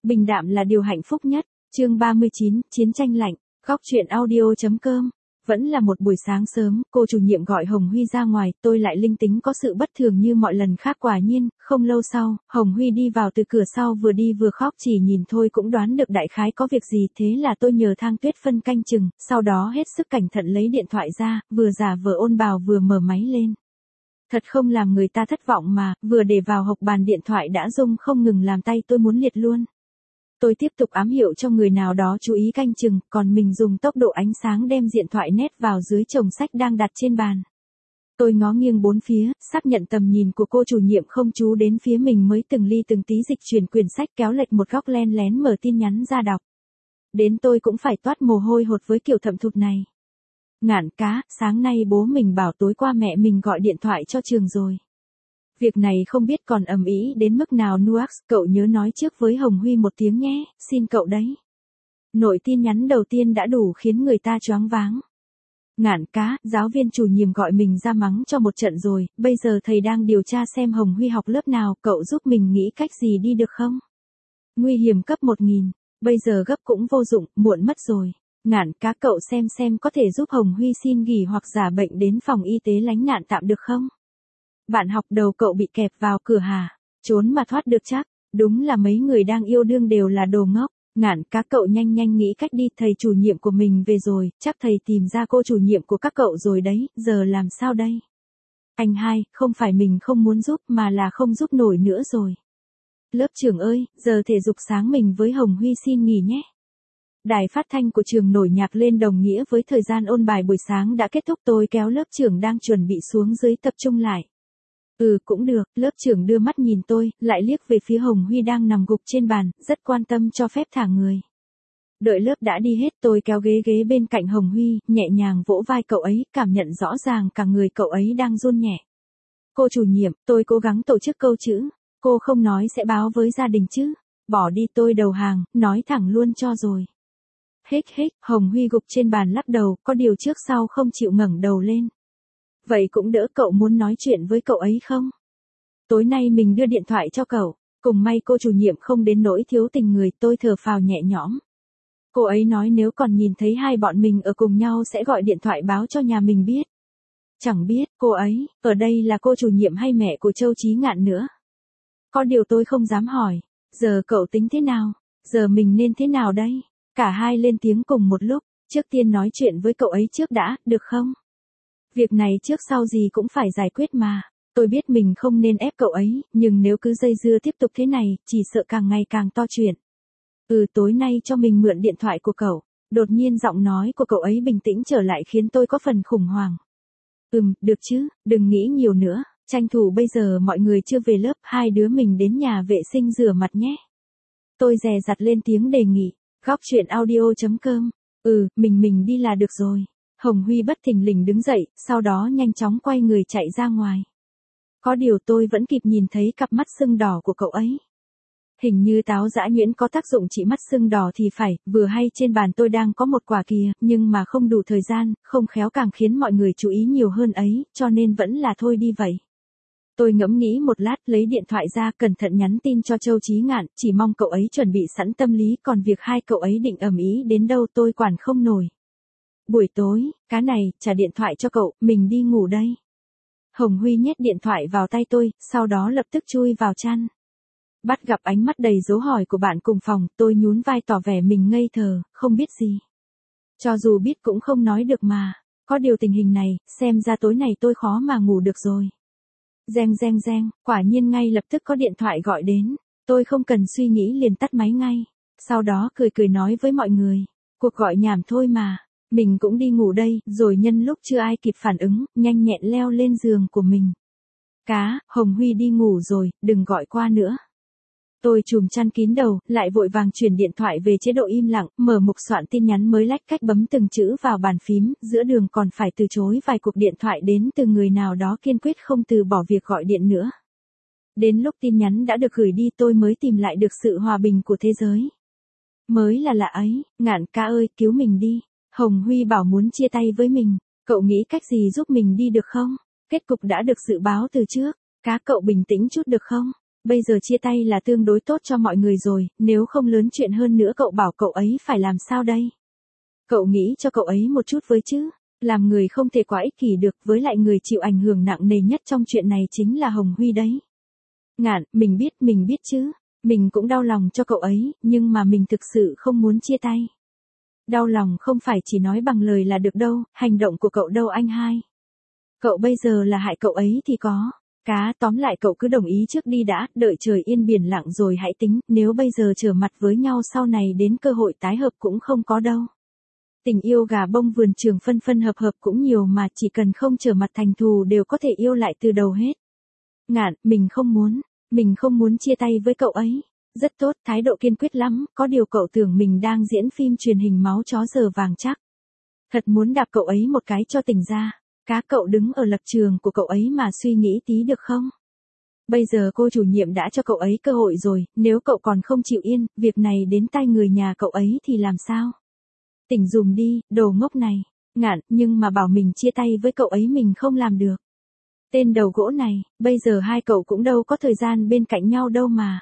Bình đạm là điều hạnh phúc nhất. Chương 39, chiến tranh lạnh. Góc truyện audio.com. Vẫn là một buổi sáng sớm, cô chủ nhiệm gọi Hồng Huy ra ngoài, tôi lại linh tính có sự bất thường như mọi lần khác. Quả nhiên, không lâu sau, Hồng Huy đi vào từ cửa sau, vừa đi vừa khóc, chỉ nhìn thôi cũng đoán được đại khái có việc gì. Thế là tôi nhờ Thang Tuyết Phân canh chừng, sau đó hết sức cẩn thận lấy điện thoại ra, vừa giả vờ ôn bào vừa mở máy lên. Thật không làm người ta thất vọng mà, vừa để vào hộc bàn điện thoại đã rung không ngừng làm tay tôi muốn liệt luôn. Tôi tiếp tục ám hiệu cho người nào đó chú ý canh chừng, còn mình dùng tốc độ ánh sáng đem điện thoại nét vào dưới chồng sách đang đặt trên bàn. Tôi ngó nghiêng bốn phía, xác nhận tầm nhìn của cô chủ nhiệm không chú đến phía mình mới từng ly từng tí dịch chuyển quyển sách, kéo lệch một góc, len lén mở tin nhắn ra đọc. Đến tôi cũng phải toát mồ hôi hột với kiểu thậm thụt này. Ngạn cá, sáng nay bố mình bảo tối qua mẹ mình gọi điện thoại cho trường rồi. Việc này không biết còn ầm ĩ đến mức nào. Nuax, cậu nhớ nói trước với Hồng Huy một tiếng nhé, xin cậu đấy. Nội tin nhắn đầu tiên đã đủ khiến người ta choáng váng. Ngạn cá, giáo viên chủ nhiệm gọi mình ra mắng cho một trận rồi, bây giờ thầy đang điều tra xem Hồng Huy học lớp nào, cậu giúp mình nghĩ cách gì đi được không? Nguy hiểm cấp 1000, bây giờ gấp cũng vô dụng, muộn mất rồi. Ngạn cá, cậu xem có thể giúp Hồng Huy xin nghỉ hoặc giả bệnh đến phòng y tế lánh nạn tạm được không? Bạn học đầu cậu bị kẹp vào cửa hả? Trốn mà thoát được chắc. Đúng là mấy người đang yêu đương đều là đồ ngốc. Ngạn cá, cậu nhanh nghĩ cách đi, thầy chủ nhiệm của mình về rồi, chắc thầy tìm ra cô chủ nhiệm của các cậu rồi đấy, giờ làm sao đây? Anh hai, không phải mình không muốn giúp mà là không giúp nổi nữa rồi. Lớp trưởng ơi, giờ thể dục sáng mình với Hồng Huy xin nghỉ nhé. Đài phát thanh của trường nổi nhạc lên đồng nghĩa với thời gian ôn bài buổi sáng đã kết thúc. Tôi kéo lớp trưởng đang chuẩn bị xuống dưới tập trung lại. Cũng được, lớp trưởng đưa mắt nhìn tôi, lại liếc về phía Hồng Huy đang nằm gục trên bàn, rất quan tâm cho phép thả người. Đợi lớp đã đi hết, tôi kéo ghế bên cạnh Hồng Huy, nhẹ nhàng vỗ vai cậu ấy, cảm nhận rõ ràng cả người cậu ấy đang run nhẹ. Cô chủ nhiệm, tôi cố gắng tổ chức câu chữ, cô không nói sẽ báo với gia đình chứ? Bỏ đi, tôi đầu hàng, nói thẳng luôn cho rồi. Hích, Hồng Huy gục trên bàn lắc đầu, có điều trước sau không chịu ngẩng đầu lên. Vậy cũng đỡ, cậu muốn nói chuyện với cậu ấy không? Tối nay mình đưa điện thoại cho cậu, cùng may cô chủ nhiệm không đến nỗi thiếu tình người, tôi thở phào nhẹ nhõm. Cô ấy nói nếu còn nhìn thấy hai bọn mình ở cùng nhau sẽ gọi điện thoại báo cho nhà mình biết. Chẳng biết, cô ấy, ở đây là cô chủ nhiệm hay mẹ của Châu Chí Ngạn nữa? Có điều tôi không dám hỏi, giờ cậu tính thế nào? Giờ mình nên thế nào đây? Cả hai lên tiếng cùng một lúc, trước tiên nói chuyện với cậu ấy trước đã, được không? Việc này trước sau gì cũng phải giải quyết mà. Tôi biết mình không nên ép cậu ấy, nhưng nếu cứ dây dưa tiếp tục thế này, chỉ sợ càng ngày càng to chuyện. Tối nay cho mình mượn điện thoại của cậu. Đột nhiên giọng nói của cậu ấy bình tĩnh trở lại khiến tôi có phần khủng hoảng. Được chứ, đừng nghĩ nhiều nữa, tranh thủ bây giờ mọi người chưa về lớp, hai đứa mình đến nhà vệ sinh rửa mặt nhé. Tôi dè dặt lên tiếng đề nghị. Góc truyện audio.com. Mình đi là được rồi. Hồng Huy bất thình lình đứng dậy, sau đó nhanh chóng quay người chạy ra ngoài. Có điều tôi vẫn kịp nhìn thấy cặp mắt sưng đỏ của cậu ấy. Hình như táo dã nhuyễn có tác dụng trị mắt sưng đỏ thì phải, vừa hay trên bàn tôi đang có một quả kìa, nhưng mà không đủ thời gian, không khéo càng khiến mọi người chú ý nhiều hơn ấy, cho nên vẫn là thôi đi vậy. Tôi ngẫm nghĩ một lát, lấy điện thoại ra, cẩn thận nhắn tin cho Châu Chí Ngạn, chỉ mong cậu ấy chuẩn bị sẵn tâm lý, còn việc hai cậu ấy định ầm ĩ đến đâu tôi quản không nổi. Buổi tối, cá này, trả điện thoại cho cậu, mình đi ngủ đây. Hồng Huy nhét điện thoại vào tay tôi, sau đó lập tức chui vào chăn. Bắt gặp ánh mắt đầy dấu hỏi của bạn cùng phòng, tôi nhún vai tỏ vẻ mình ngây thờ, không biết gì. Cho dù biết cũng không nói được mà, có điều tình hình này, xem ra tối này tôi khó mà ngủ được rồi. Reng, quả nhiên ngay lập tức có điện thoại gọi đến, tôi không cần suy nghĩ liền tắt máy ngay. Sau đó cười nói với mọi người, cuộc gọi nhảm thôi mà. Mình cũng đi ngủ đây, rồi nhân lúc chưa ai kịp phản ứng, nhanh nhẹn leo lên giường của mình. Cá, Hồng Huy đi ngủ rồi, đừng gọi qua nữa. Tôi chùm chăn kín đầu, lại vội vàng chuyển điện thoại về chế độ im lặng, mở mục soạn tin nhắn mới lách cách bấm từng chữ vào bàn phím, giữa đường còn phải từ chối vài cuộc điện thoại đến từ người nào đó kiên quyết không từ bỏ việc gọi điện nữa. Đến lúc tin nhắn đã được gửi đi tôi mới tìm lại được sự hòa bình của thế giới. Mới là lạ ấy, Ngạn ca ơi, cứu mình đi. Hồng Huy bảo muốn chia tay với mình, cậu nghĩ cách gì giúp mình đi được không? Kết cục đã được dự báo từ trước, cá cậu bình tĩnh chút được không? bây giờ chia tay là tương đối tốt cho mọi người rồi, nếu không lớn chuyện hơn nữa cậu bảo cậu ấy phải làm sao đây? Cậu nghĩ cho cậu ấy một chút với chứ, làm người không thể quá ích kỷ được, với lại người chịu ảnh hưởng nặng nề nhất trong chuyện này chính là Hồng Huy đấy. Ngạn, mình biết chứ, mình cũng đau lòng cho cậu ấy, nhưng mà mình thực sự không muốn chia tay. Đau lòng không phải chỉ nói bằng lời là được đâu, hành động của cậu đâu anh hai. Cậu bây giờ là hại cậu ấy thì có. Cá, tóm lại cậu cứ đồng ý trước đi đã, đợi trời yên biển lặng rồi hãy tính, nếu bây giờ trở mặt với nhau sau này đến cơ hội tái hợp cũng không có đâu. Tình yêu gà bông vườn trường phân phân hợp hợp cũng nhiều mà, chỉ cần không trở mặt thành thù đều có thể yêu lại từ đầu hết. Ngạn, mình không muốn chia tay với cậu ấy. Rất tốt, thái độ kiên quyết lắm, có điều cậu tưởng mình đang diễn phim truyền hình máu chó giờ vàng chắc. Thật muốn đạp cậu ấy một cái cho tỉnh ra. Cá, cậu đứng ở lập trường của cậu ấy mà suy nghĩ tí được không? Bây giờ cô chủ nhiệm đã cho cậu ấy cơ hội rồi, nếu cậu còn không chịu yên, việc này đến tai người nhà cậu ấy thì làm sao? Tỉnh dùm đi, đồ ngốc này. Ngạn, nhưng mà bảo mình chia tay với cậu ấy mình không làm được. Tên đầu gỗ này, bây giờ hai cậu cũng đâu có thời gian bên cạnh nhau đâu mà.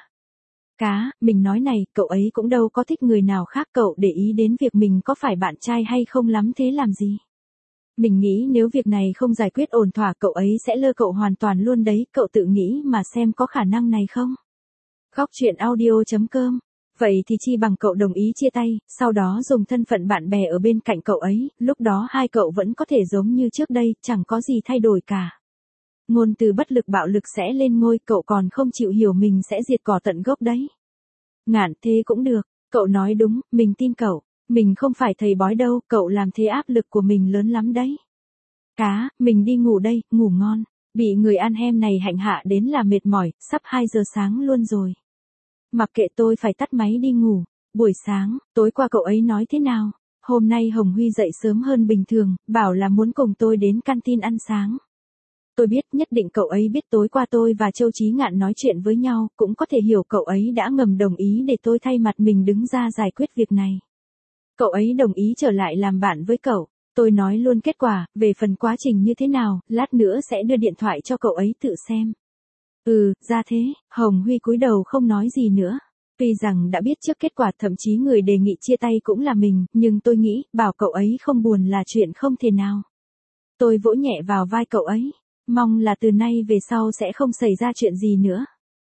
Cá, mình nói này, cậu ấy cũng đâu có thích người nào khác, cậu để ý đến việc mình có phải bạn trai hay không lắm thế làm gì. Mình nghĩ nếu việc này không giải quyết ổn thỏa cậu ấy sẽ lơ cậu hoàn toàn luôn đấy, cậu tự nghĩ mà xem có khả năng này không? Khóc chuyện audio.com. Vậy thì chi bằng cậu đồng ý chia tay, sau đó dùng thân phận bạn bè ở bên cạnh cậu ấy, lúc đó hai cậu vẫn có thể giống như trước đây, chẳng có gì thay đổi cả. Ngôn từ bất lực bạo lực sẽ lên ngôi, cậu còn không chịu hiểu mình sẽ diệt cỏ tận gốc đấy. Ngạn, thế cũng được, cậu nói đúng, mình tin cậu. Mình không phải thầy bói đâu, cậu làm thế áp lực của mình lớn lắm đấy. Cá, mình đi ngủ đây, ngủ ngon. Bị người ăn hem này hạnh hạ đến là mệt mỏi, sắp 2 giờ sáng luôn rồi. Mặc kệ, tôi phải tắt máy đi ngủ. Buổi sáng, tối qua cậu ấy nói thế nào? Hôm nay Hồng Huy dậy sớm hơn bình thường, bảo là muốn cùng tôi đến canteen ăn sáng. Tôi biết nhất định cậu ấy biết tối qua tôi và Châu Chí Ngạn nói chuyện với nhau, cũng có thể hiểu cậu ấy đã ngầm đồng ý để tôi thay mặt mình đứng ra giải quyết việc này. Cậu ấy đồng ý trở lại làm bạn với cậu. Tôi nói luôn kết quả, về phần quá trình như thế nào, lát nữa sẽ đưa điện thoại cho cậu ấy tự xem. Ra thế, Hồng Huy cúi đầu không nói gì nữa. Tuy rằng đã biết trước kết quả, thậm chí người đề nghị chia tay cũng là mình, nhưng tôi nghĩ, bảo cậu ấy không buồn là chuyện không thể nào. Tôi vỗ nhẹ vào vai cậu ấy, mong là từ nay về sau sẽ không xảy ra chuyện gì nữa.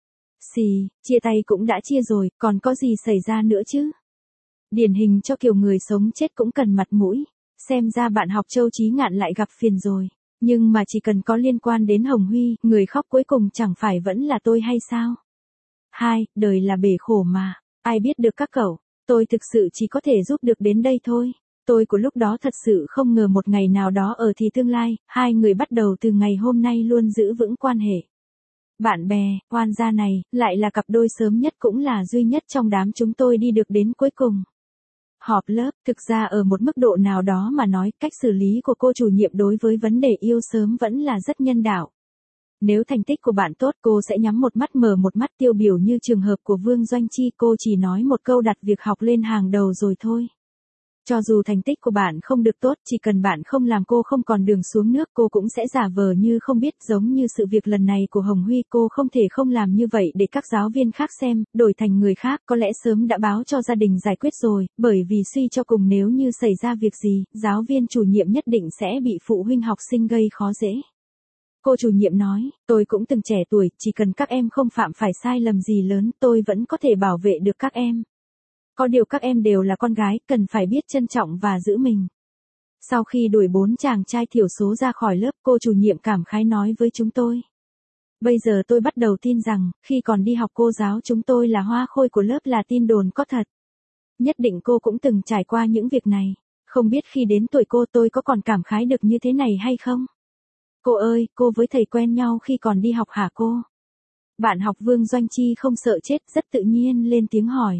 Chia tay cũng đã chia rồi, còn có gì xảy ra nữa chứ? Điển hình cho kiểu người sống chết cũng cần mặt mũi. Xem ra bạn học Châu Chí Ngạn lại gặp phiền rồi. Nhưng mà chỉ cần có liên quan đến Hồng Huy, người khóc cuối cùng chẳng phải vẫn là tôi hay sao? Đời là bể khổ mà. Ai biết được các cậu. Tôi thực sự chỉ có thể giúp được đến đây thôi. Tôi của lúc đó thật sự không ngờ một ngày nào đó ở thì tương lai, hai người bắt đầu từ ngày hôm nay luôn giữ vững quan hệ. Bạn bè, oan gia này, lại là cặp đôi sớm nhất cũng là duy nhất trong đám chúng tôi đi được đến cuối cùng. Họp lớp, thực ra ở một mức độ nào đó mà nói, cách xử lý của cô chủ nhiệm đối với vấn đề yêu sớm vẫn là rất nhân đạo. Nếu thành tích của bạn tốt, cô sẽ nhắm một mắt mở một mắt, tiêu biểu như trường hợp của Vương Doanh Chi, cô chỉ nói một câu đặt việc học lên hàng đầu rồi thôi. Cho dù thành tích của bạn không được tốt, chỉ cần bạn không làm cô không còn đường xuống nước, cô cũng sẽ giả vờ như không biết, giống như sự việc lần này của Hồng Huy, cô không thể không làm như vậy để các giáo viên khác xem, đổi thành người khác, có lẽ sớm đã báo cho gia đình giải quyết rồi, bởi vì suy cho cùng nếu như xảy ra việc gì, giáo viên chủ nhiệm nhất định sẽ bị phụ huynh học sinh gây khó dễ. Cô chủ nhiệm nói, tôi cũng từng trẻ tuổi, chỉ cần các em không phạm phải sai lầm gì lớn, tôi vẫn có thể bảo vệ được các em. Có điều các em đều là con gái, cần phải biết trân trọng và giữ mình. Sau khi đuổi 4 chàng trai thiểu số ra khỏi lớp, cô chủ nhiệm cảm khái nói với chúng tôi. Bây giờ tôi bắt đầu tin rằng, khi còn đi học cô giáo chúng tôi là hoa khôi của lớp là tin đồn có thật. Nhất định cô cũng từng trải qua những việc này. Không biết khi đến tuổi cô tôi có còn cảm khái được như thế này hay không? Cô ơi, cô với thầy quen nhau khi còn đi học hả cô? Bạn học Vương Doanh Chi không sợ chết, rất tự nhiên lên tiếng hỏi.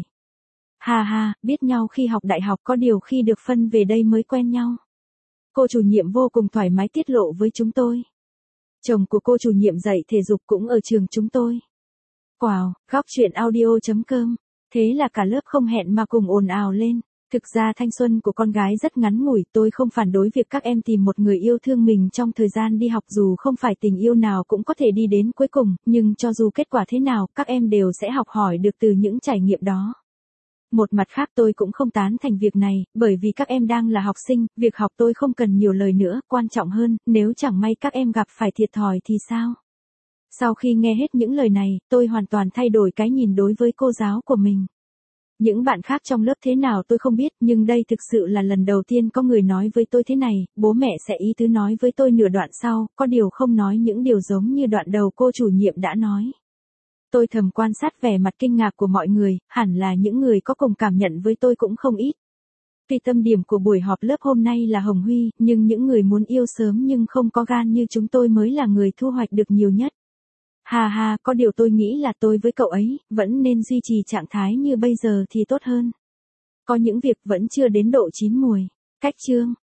Biết nhau khi học đại học, có điều khi được phân về đây mới quen nhau. Cô chủ nhiệm vô cùng thoải mái tiết lộ với chúng tôi. Chồng của cô chủ nhiệm dạy thể dục cũng ở trường chúng tôi. Wow, khóc chuyện audio.com. Thế là cả lớp không hẹn mà cùng ồn ào lên. Thực ra thanh xuân của con gái rất ngắn ngủi, tôi không phản đối việc các em tìm một người yêu thương mình trong thời gian đi học, dù không phải tình yêu nào cũng có thể đi đến cuối cùng, nhưng cho dù kết quả thế nào, các em đều sẽ học hỏi được từ những trải nghiệm đó. Một mặt khác tôi cũng không tán thành việc này, bởi vì các em đang là học sinh, việc học tôi không cần nhiều lời nữa, quan trọng hơn, nếu chẳng may các em gặp phải thiệt thòi thì sao? Sau khi nghe hết những lời này, tôi hoàn toàn thay đổi cái nhìn đối với cô giáo của mình. Những bạn khác trong lớp thế nào tôi không biết, nhưng đây thực sự là lần đầu tiên có người nói với tôi thế này, bố mẹ sẽ ý tứ nói với tôi nửa đoạn sau, có điều không nói những điều giống như đoạn đầu cô chủ nhiệm đã nói. Tôi thầm quan sát vẻ mặt kinh ngạc của mọi người, hẳn là những người có cùng cảm nhận với tôi cũng không ít. Tuy tâm điểm của buổi họp lớp hôm nay là Hồng Huy, nhưng những người muốn yêu sớm nhưng không có gan như chúng tôi mới là người thu hoạch được nhiều nhất. Hà hà, có điều tôi nghĩ là tôi với cậu ấy, vẫn nên duy trì trạng thái như bây giờ thì tốt hơn. Có những việc vẫn chưa đến độ chín mùi. Cách chương